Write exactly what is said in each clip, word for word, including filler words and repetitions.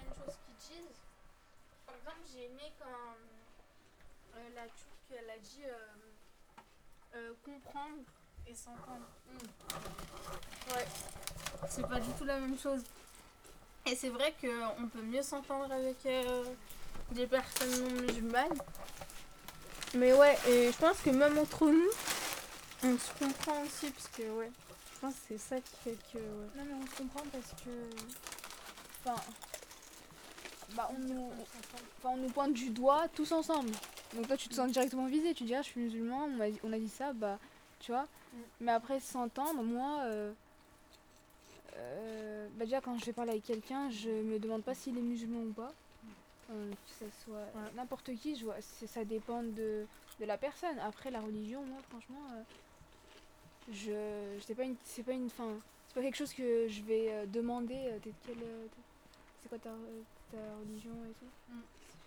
certaines choses qu'ils disent. Par exemple, j'ai aimé quand euh, la Turque, elle a dit euh, euh, comprendre et s'entendre. Mm. Ouais, c'est pas du tout la même chose. Et c'est vrai qu'on peut mieux s'entendre avec euh, des personnes non musulmanes. Mais ouais, et je pense que même entre nous, on se comprend aussi, parce que ouais, je pense que c'est ça qui fait que... Ouais. Non mais on se comprend parce que... Enfin... Bah on nous, enfin, on nous pointe du doigt tous ensemble. Donc toi tu te sens directement visé, tu dis ah je suis musulman, on a, on a dit ça, bah tu vois. Mm. Mais après s'entendre, moi... Euh, euh, bah déjà quand je vais parler avec quelqu'un, je me demande pas s'il est musulman ou pas. Euh, que ça soit ouais. N'importe qui, je vois, ça dépend de, de la personne. Après la religion, moi franchement, euh, je, je sais pas une, c'est pas une, fin, c'est pas quelque chose que je vais euh, demander. Euh, t'es de quelle, euh, t'es, c'est quoi ta, euh, ta religion et tout. Mm.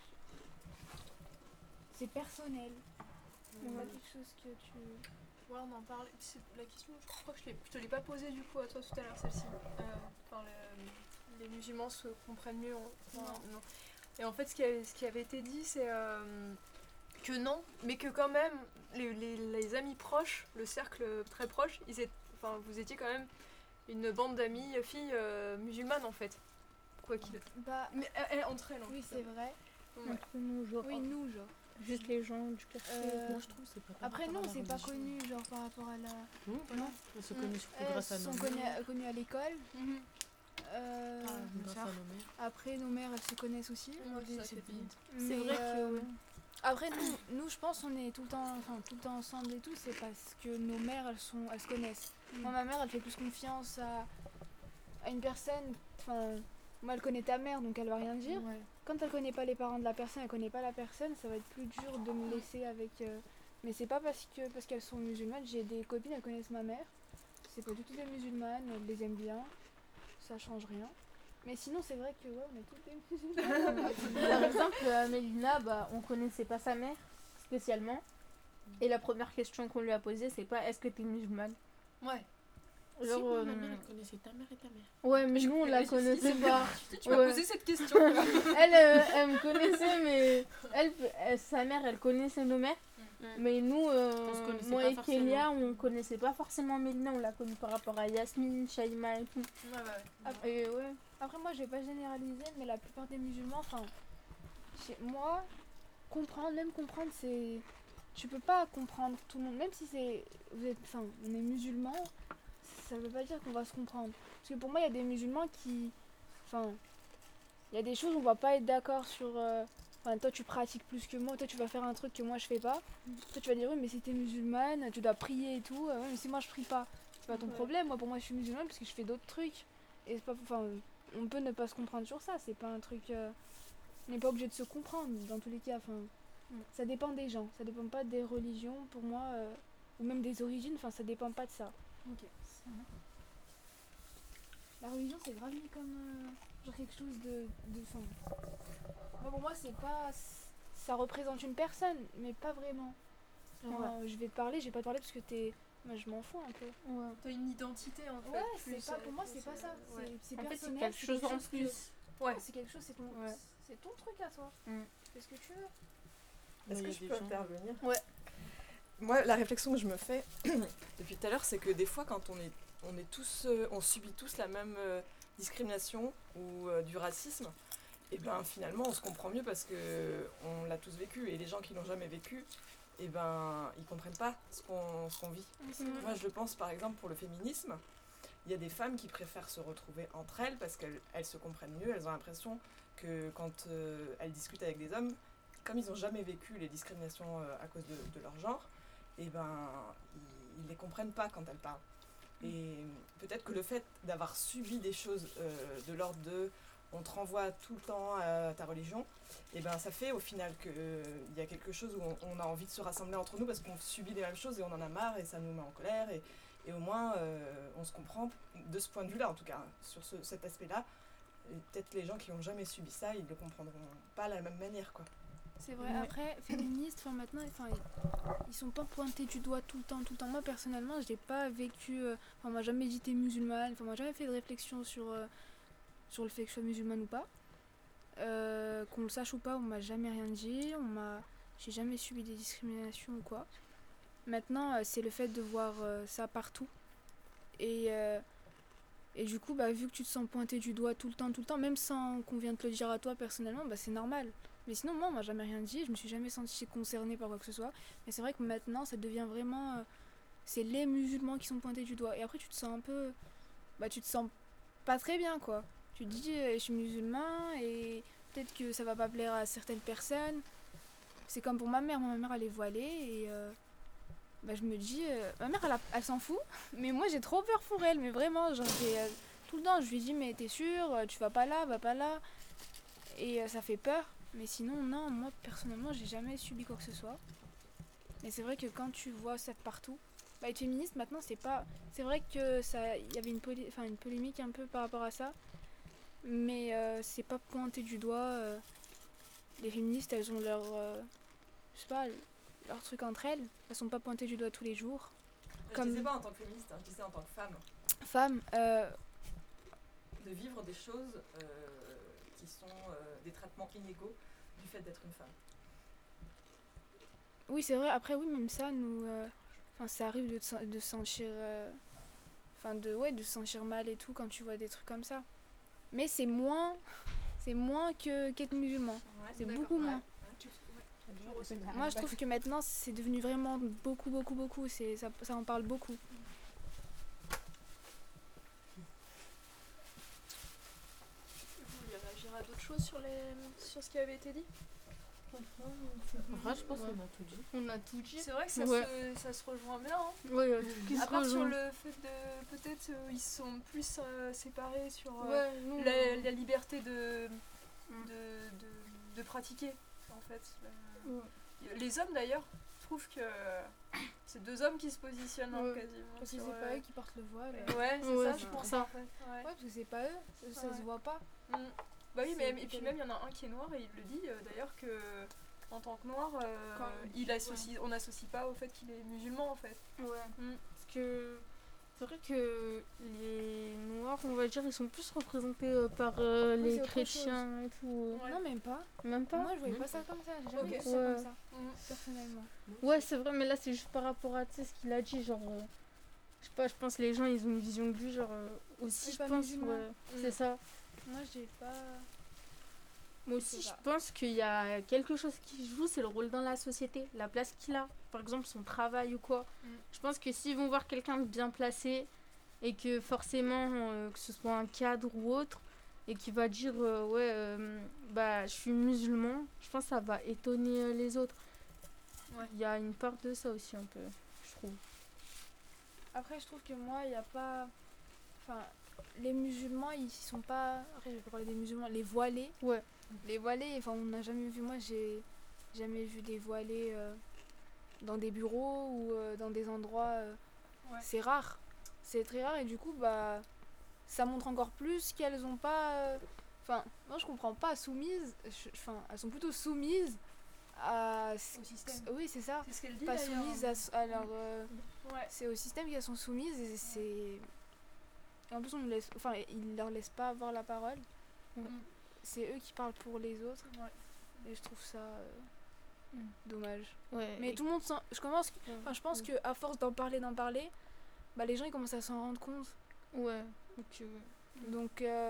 C'est personnel. C'est mmh. pas quelque chose que tu. Ouais, on en parle. C'est la question, je crois que je, je te l'ai pas posée du coup à toi tout à l'heure, celle-ci. Euh, enfin, le, les musulmans se comprennent mieux. On, enfin, non. non. Et en fait, ce qui, avait, ce qui avait été dit, c'est euh, que non, mais que quand même, les, les, les amis proches, le cercle très proche, ils étaient, enfin, vous étiez quand même une bande d'amis, filles euh, musulmanes en fait. Quoi qu'il. Bah, mais elles, entre elles. Oui, c'est vrai. Ouais. Entre nous, genre. Oui, nous, genre. Juste les gens du quartier. Euh, Moi, je trouve c'est pas après, non, c'est pas connu, genre par rapport à la. Mmh, non, on se connaît surtout mmh. grâce à nos mères. Elles sont connues, connues à l'école. Mmh. Euh, ah, grâce à nos mères. Après, nos mères, elles se connaissent aussi. Ouais, c'est, c'est, c'est vrai euh, que. Après, nous, nous, je pense, on est tout le temps, enfin, tout le temps ensemble et tout, c'est parce que nos mères, elles sont, elles se connaissent. Mmh. Moi, ma mère, elle fait plus confiance à, à une personne. Enfin, moi, elle connaît ta mère, donc elle va rien dire. Ouais. Quand elle connaît pas les parents de la personne, elle connaît pas la personne, ça va être plus dur de me laisser avec. Euh... Mais c'est pas parce que parce qu'elles sont musulmanes. J'ai des copines, elles connaissent ma mère. C'est pas du tout des musulmanes, elles les aiment bien. Ça change rien. Mais sinon, c'est vrai que ouais, on est toutes des musulmanes. Par exemple, euh, Mélina, bah, on connaissait pas sa mère spécialement. Et la première question qu'on lui a posée, c'est pas est-ce que t'es musulmane? Ouais. Genre, si, euh... ma mère, elle connaissait ta mère et ta mère. Ouais, mais nous, on la connaissait pas. Tu m'as ouais. posé cette question. elle, euh, elle me connaissait, mais elle, elle, sa mère, elle connaissait nos mères. Mmh. Mais nous, euh, moi et Kélia, on connaissait pas forcément Mélina. On l'a connue par rapport à Yasmine, Shaïma et tout. Ouais, ouais. Après, et, ouais. Après, moi, je vais pas généraliser, mais la plupart des musulmans, enfin, moi, comprendre, même comprendre, c'est... Tu peux pas comprendre tout le monde, même si c'est... Vous êtes, enfin, on est musulmans, ça veut pas dire qu'on va se comprendre. Parce que pour moi, il y a des musulmans qui... Enfin, il y a des choses où on va pas être d'accord sur... Euh, enfin, toi, tu pratiques plus que moi, toi, tu vas faire un truc que moi, je fais pas. Mmh. Toi, tu vas dire, oui, mais si t'es musulmane, tu dois prier et tout. Euh, ouais, mais si moi, je prie pas, c'est pas ton ouais. problème. Moi, pour moi, je suis musulmane parce que je fais d'autres trucs. Et c'est pas... Enfin, on peut ne pas se comprendre sur ça. C'est pas un truc... Euh, on n'est pas obligé de se comprendre, dans tous les cas. Enfin, mmh. Ça dépend des gens. Ça dépend pas des religions, pour moi. Euh, ou même des origines. Enfin, ça dépend pas de ça. Ok. Mmh. La religion, c'est grave mis comme euh, genre quelque chose de, de fin. Moi, pour moi, c'est pas, ça représente une personne, mais pas vraiment. Genre, ouais. euh, je vais te parler, je vais pas te parler parce que t'es, moi, je m'en fous un peu. Ouais. T'as une identité en fait. Ouais, c'est pas pour moi, c'est pas ça. Ouais. C'est, c'est en personnel. Fait, c'est quelque chose en plus. Que, ouais. C'est quelque chose, c'est ton, ouais. c'est ton truc à toi. Mm. Fais ce que tu veux. Est-ce que je peux intervenir ? Ouais. Moi, la réflexion que je me fais depuis tout à l'heure, c'est que des fois, quand on est On, est tous, euh, on subit tous la même euh, discrimination ou euh, du racisme, et ben finalement on se comprend mieux parce qu'on l'a tous vécu, et les gens qui l'ont jamais vécu, et ben ils comprennent pas ce qu'on, ce qu'on vit. Mm-hmm. Moi je pense par exemple pour le féminisme, il y a des femmes qui préfèrent se retrouver entre elles parce qu'elles elles se comprennent mieux, elles ont l'impression que quand euh, elles discutent avec des hommes, comme ils n'ont jamais vécu les discriminations euh, à cause de, de leur genre, et ben ils, ils les comprennent pas quand elles parlent. Et peut-être que le fait d'avoir subi des choses euh, de l'ordre de on te renvoie tout le temps à ta religion, et ben ça fait au final qu'il euh, y a quelque chose où on, on a envie de se rassembler entre nous parce qu'on subit les mêmes choses et on en a marre et ça nous met en colère, et, et au moins euh, on se comprend de ce point de vue-là, en tout cas sur ce, cet aspect-là. Et peut-être les gens qui n'ont jamais subi ça, ils ne le comprendront pas de la même manière, quoi. C'est vrai, ouais. Après, féministes, enfin maintenant, enfin, ils, ils sont pas pointés du doigt tout le temps, tout le temps. Moi, personnellement, je n'ai pas vécu, euh, enfin, on m'a jamais dit t'es musulmane, enfin, on m'a jamais fait de réflexion sur, euh, sur le fait que je sois musulmane ou pas. euh, qu'on le sache ou pas, on m'a jamais rien dit, on m'a, j'ai jamais subi des discriminations ou quoi. Maintenant, euh, c'est le fait de voir euh, ça partout. Et, euh, et du coup, bah, vu que tu te sens pointé du doigt tout le temps, tout le temps, même sans qu'on vienne te le dire à toi personnellement, bah, c'est normal. Mais sinon, moi, on m'a jamais rien dit, je me suis jamais sentie concernée par quoi que ce soit. Mais c'est vrai que maintenant, ça devient vraiment... euh, c'est les musulmans qui sont pointés du doigt. Et après, tu te sens un peu... Bah, tu te sens pas très bien, quoi. Tu te dis, euh, je suis musulman et peut-être que ça va pas plaire à certaines personnes. C'est comme pour ma mère. Moi, ma mère, elle est voilée et... euh, bah, je me dis... euh, ma mère, elle, a- elle s'en fout. Mais moi, j'ai trop peur pour elle. Mais vraiment, genre, j'ai, euh, tout le temps, je lui dis, mais t'es sûre, euh, tu vas pas là, va pas là. Et euh, ça fait peur. Mais sinon, non, moi, personnellement, j'ai jamais subi quoi que ce soit. Mais c'est vrai que quand tu vois ça partout... Bah, être féministe, maintenant, c'est pas... C'est vrai que ça... Il y avait une, polé- enfin, une polémique un peu par rapport à ça. Mais euh, c'est pas pointé du doigt. euh, Les féministes, elles ont leur... euh, je sais pas, leur truc entre elles. Elles sont pas pointées du doigt tous les jours. Je Comme- disais pas en tant que féministe, hein, je disais en tant que femme. Femmes, euh, De vivre des choses euh, qui sont euh, des traitements inégaux du fait d'être une femme. oui, c'est vrai. Après, oui, même ça, nous... euh, Enfin, ça arrive de, te sen- de se sentir... euh, Enfin, de, ouais, de se sentir mal et tout quand tu vois des trucs comme ça. Mais c'est moins... C'est moins que qu'être musulman. C'est D'accord, beaucoup ouais. moins. Moi, je trouve que maintenant, c'est devenu vraiment beaucoup, beaucoup, beaucoup. C'est, ça, ça en parle beaucoup. Vous vouliez réagir à d'autres choses sur, les... sur ce qui avait été dit? En vrai, je pense qu'on a tout dit. On a tout dit. C'est vrai que ça, Ouais. se, ça se rejoint bien. Hein. Ouais, euh, tout qui se À part sur rejoint. le fait de... Peut-être euh, ils sont plus euh, séparés sur euh, Ouais, nous, la, on- la liberté de, Mm. de, de, de pratiquer, en fait. Euh, Ouais. Les hommes, d'ailleurs, trouvent que c'est deux hommes qui se positionnent hein, Ouais. quasiment. Parce que sur, c'est euh, pas eux qui portent le voile. Ouais, c'est Ouais, ça, c'est je pour pense, ça. en fait. Ouais. Ouais, parce que c'est pas eux. Ça, ça Ouais. se voit pas. Mm. Bah oui, mais, C'est et puis décalé. même, il y en a un qui est noir et il le dit euh, d'ailleurs que en tant que noir, euh, Quand- il associe, on n'associe pas au fait qu'il est musulman en fait. Ouais. Mm. Parce que c'est vrai que les noirs, on va dire, ils sont plus représentés euh, par euh, Oui, les c'est autre chrétiens et tout. Ouais. Non, même pas. Même pas. Moi, je voyais Même pas ça comme ça. J'ai jamais Ok. vu ça Ouais. comme ça, Mm. personnellement. Ouais, c'est vrai, mais là, c'est juste par rapport à tu sais, ce qu'il a dit. Genre, euh, je sais pas, je pense que les gens, ils ont une vision de lui, genre, euh, aussi, Oui, je pas pense. musulman. Ouais, Mm. c'est ça. Moi, j'ai pas. Moi C'est aussi, je ça. pense qu'il y a quelque chose qui joue, c'est le rôle dans la société, la place qu'il a. Par exemple, son travail ou quoi. Mm. Je pense que s'ils vont voir quelqu'un de bien placé et que forcément, euh, que ce soit un cadre ou autre, et qui va dire euh, ouais, euh, bah je suis musulman, je pense que ça va étonner euh, les autres. Ouais. Il y a une part de ça aussi un peu, je trouve. Après, je trouve que moi, il n'y a pas. Enfin, les musulmans, ils sont pas. Après, je vais pas parler des musulmans. Les voilés. Ouais. Les voilés, enfin, on n'a jamais vu. Moi, j'ai jamais vu des voilés euh, dans des bureaux ou euh, dans des endroits. euh, Ouais. C'est rare. C'est très rare et du coup, bah. Ça montre encore plus qu'elles ont pas. euh, Enfin, moi, je comprends pas. Soumises. je- Enfin, elles sont plutôt soumises à. Au système. Oui, c'est ça. C'est ce qu'elle dit Pas d'ailleurs. soumises à, s- à leur. euh, Ouais. c'est au système qu'elles sont soumises et c'est. Et en plus, on ne laisse. Enfin, ils leur laissent pas avoir la parole. Mm. C'est eux qui parlent pour les autres. Ouais. Et je trouve ça euh, Mm. dommage. Ouais. Mais et- tout le monde s'en. Je commence. Enfin, je pense Mm. que à force d'en parler, d'en parler, bah les gens ils commencent à s'en rendre compte. Ouais. Donc, euh, Donc euh,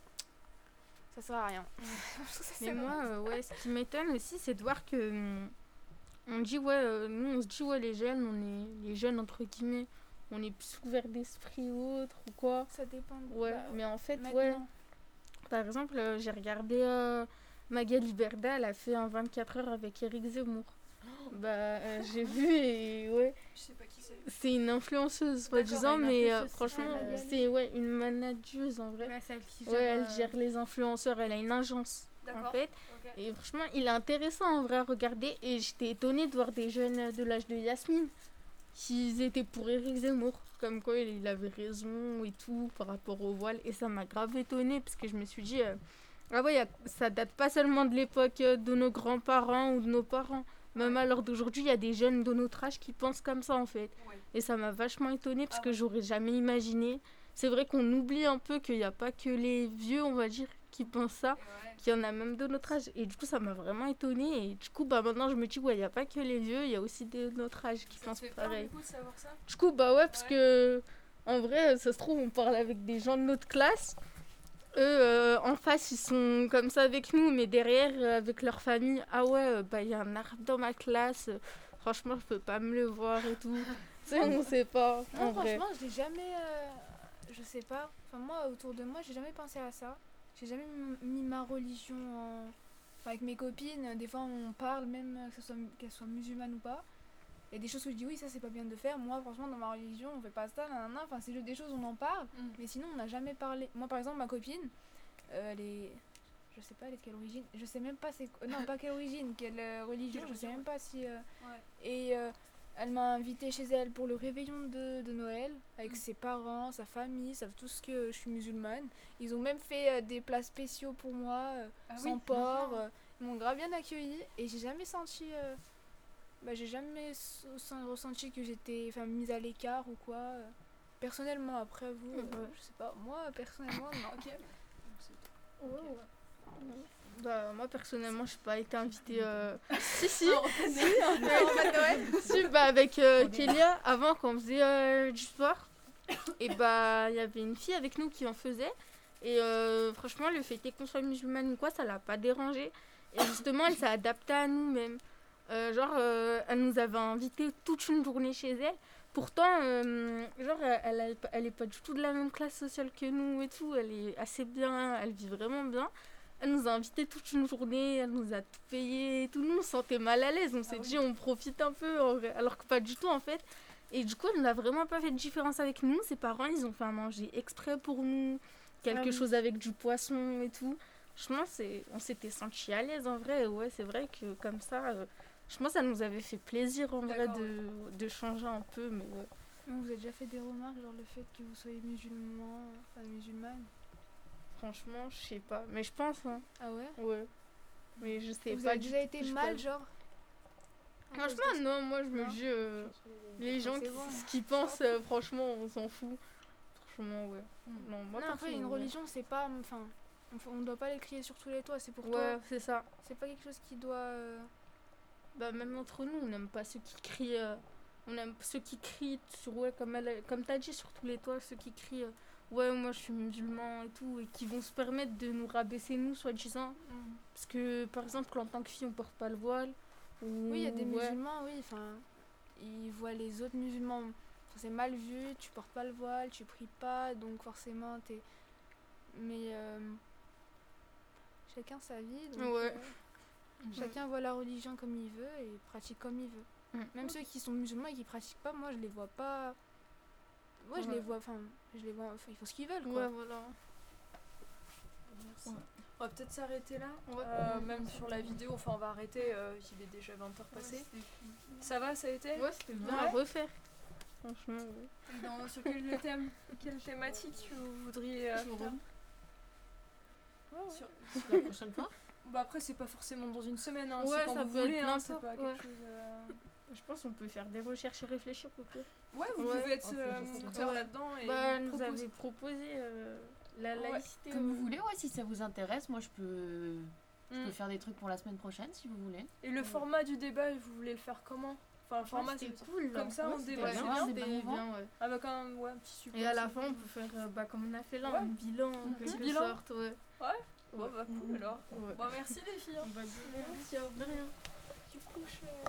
ça sert à rien. Je trouve que ça Mais sert à moi, rien. euh, ouais, ce qui m'étonne aussi, c'est de voir que hum, on dit ouais, euh, nous on se dit ouais les jeunes, on est les jeunes entre guillemets, on est plus ouverts d'esprit ou autre ou quoi. Ça dépend. Ouais, Bah, mais en fait ouais. maintenant. Par exemple, euh, j'ai regardé euh, Magali Berda, elle a fait un vingt-quatre heures avec Eric Zemmour. Bah euh, j'ai vu et ouais, Je sais pas qui c'est. c'est une influenceuse D'accord, soi-disant, une mais euh, influenceuse, franchement c'est Magali. c'est ouais une manageuse en vrai. Ouais, celle qui Ouais, elle euh, gère les influenceurs, elle a une agence en D'accord. fait. Ok. Et franchement, il est intéressant en vrai à regarder. Et j'étais étonnée de voir des jeunes de l'âge de Yasmine qui étaient pour Eric Zemmour. Comme quoi il avait raison et tout par rapport au voile. Et ça m'a grave étonnée parce que je me suis dit, euh, ah ouais, y a- ça date pas seulement de l'époque euh, de nos grands-parents ou de nos parents. Même à l'heure d'aujourd'hui, il y a des jeunes de notre âge qui pensent comme ça en fait. Ouais. Et ça m'a vachement étonnée parce Ah que ouais. j'aurais jamais imaginé. C'est vrai qu'on oublie un peu qu'il n'y a pas que les vieux, on va dire, qui pensent ça, qu'il y en a même de notre âge. Et du coup, ça m'a vraiment étonnée. Et du coup, bah, maintenant, je me dis, ouais, il n'y a pas que les vieux, il y a aussi des de notre âge qui Ça te pensent fait peur, pareil. du coup, de savoir ça? Du coup, bah ouais, parce Ouais. que en vrai, ça se trouve, on parle avec des gens de notre classe. Eux, euh, en face, ils sont comme ça avec nous, mais derrière, euh, avec leur famille, ah ouais, euh, bah il y a un arabe dans ma classe. euh, Franchement, je peux pas me le voir et tout. Tu sais, on sait pas, en Non, vrai. franchement, je l'ai jamais. euh, je sais pas. Enfin, moi, autour de moi, j'ai jamais pensé à ça. J'ai jamais m- mis ma religion en. Enfin, avec mes copines, euh, des fois, on parle, même euh, que ce soit, qu'elles soient musulmanes ou pas. Il y a des choses où je dis oui, ça c'est pas bien de faire. Moi, franchement, dans ma religion, on fait pas ça, nanana. Enfin, c'est juste des choses, on en parle. Mm. Mais sinon, on n'a jamais parlé. Moi, par exemple, ma copine, euh, elle est. Je sais pas, elle est de quelle origine. Je sais même pas c'est. Non, pas quelle origine, quelle euh, religion. Quelle Je sais religion, même pas si. euh, Ouais. Et euh, elle m'a invitée chez elle pour le réveillon de, de Noël, avec Mm. ses parents, sa famille, ils savent tous que je suis musulmane. Ils ont même fait euh, des plats spéciaux pour moi, euh, Ah sans oui, porc. d'accord. euh, ils m'ont grave bien accueillie et j'ai jamais senti. euh, bah, j'ai jamais s- sen- ressenti que j'étais enfin, mise à l'écart ou quoi. euh. Personnellement, après vous, euh, Ouais. je sais pas. Moi, personnellement, non. Ok. Ouais, Ok. ouais. Bah, moi, personnellement, je n'ai pas été invitée. euh, si, si. Ah, on reconnaît. Si, bah, avec euh, Kélia, avant, quand on faisait euh, du sport, et bah, il y avait une fille avec nous qui en faisait. Et euh, franchement, le fait qu'on soit musulmane ou quoi, ça l'a pas dérangée. Et justement, elle s'est adaptée à nous-mêmes. Euh, genre, euh, elle nous avait invités toute une journée chez elle. Pourtant, euh, genre, elle, elle, elle est pas du tout de la même classe sociale que nous et tout. Elle est assez bien, elle vit vraiment bien. Elle nous a invités toute une journée, elle nous a tout payé et tout. Nous, on se sentait mal à l'aise. On s'est Ah oui. dit, on profite un peu, en vrai. Alors que pas du tout, en fait. Et du coup, elle n'a vraiment pas fait de différence avec nous. Ses parents, ils ont fait à manger exprès pour nous. Quelque Ah oui. chose avec du poisson et tout. Franchement, c'est... on s'était sentis à l'aise, en vrai. Ouais, c'est vrai que comme ça, euh, je pense que ça nous avait fait plaisir, en vrai, D'accord, de, de changer un peu. Mais ouais. Mais vous avez déjà fait des remarques, genre le fait que vous soyez musulman, enfin musulmane. Franchement, je sais pas. Mais je pense, hein. Ah ouais. Ouais. Mais je sais Vous pas avez du déjà tout, été je sais mal, pas. genre. à cause de Franchement, ça non, moi je me Non. dis, euh, les gens c'est qui, bon. ce qu'ils pensent, euh, franchement, on s'en fout. Franchement, ouais. Mm. Non, moi Non, après, une personnellement. religion, c'est pas. Enfin, on f- on doit pas les crier sur tous les toits, c'est pour Ouais, toi. c'est ça. C'est pas quelque chose qui doit. euh, Bah, même entre nous, on n'aime pas ceux qui crient. euh, on aime ceux qui crient sur, ouais, comme, elle, a- comme t'as dit, sur tous les toits, ceux qui crient, euh, ouais, moi je suis musulman et tout, et qui vont se permettre de nous rabaisser, nous, soi-disant. Mm. Parce que, par exemple, en tant que fille, on porte pas le voile. Ou, Oui, il y a des ouais. musulmans, oui, enfin. Ils voient les autres musulmans. Enfin, c'est mal vu, tu portes pas le voile, tu pries pas, donc forcément, t'es. Mais. euh, Chacun sa vie, donc. Ouais. euh, Chacun voit la religion comme il veut et pratique comme il veut. Mm. Même ceux qui sont musulmans et qui pratiquent pas, moi je les vois pas. Moi je Ouais. les vois, enfin, je les vois, enfin, ils font ce qu'ils veulent quoi. Ouais, voilà. On va peut-être s'arrêter là, Ouais. euh, même sur la vidéo. Enfin, on va arrêter, euh, il est déjà vingt heures passées. Ça va, ça a été? Ouais, c'était bien Ouais. à refaire. Franchement, ouais. Et dans- sur quel thème, quelle thématique vous voudriez euh, Sur- faire Ouais, ouais. Sur- La prochaine fois. Bah après, c'est pas forcément dans une semaine, hein, Ouais, c'est quand ça vous peut voulez, être hein, c'est n'importe- pas quelque ouais. chose... euh, Je pense qu'on peut faire des recherches et réfléchir au pire. Ouais, vous Ouais. pouvez être Ok, euh, je sais. moteur Ouais. là-dedans et Bah, elle nous proposer. avait proposé euh, la Ouais. laïcité. Comme euh, vous voulez, ouais, si ça vous intéresse, moi je peux, je Mm. peux faire des trucs pour la semaine prochaine si vous voulez. Et le format du débat, vous voulez le faire comment? Enfin, le format, c'était c'est cool. là. comme ça, on c'était débat, Ouais, c'est bien, bien. c'était c'était bon bien, ouais. Ah bah quand même, ouais, un petit support. Et à la c'est fin, bien. on peut faire, euh, bah, comme on a fait là, Ouais. un bilan en Un petit quelque bilan. sorte. Ouais. Bon bah cool alors. Ouais. Bon merci les filles. hein. Bah, merci, de rien. Du coup, je...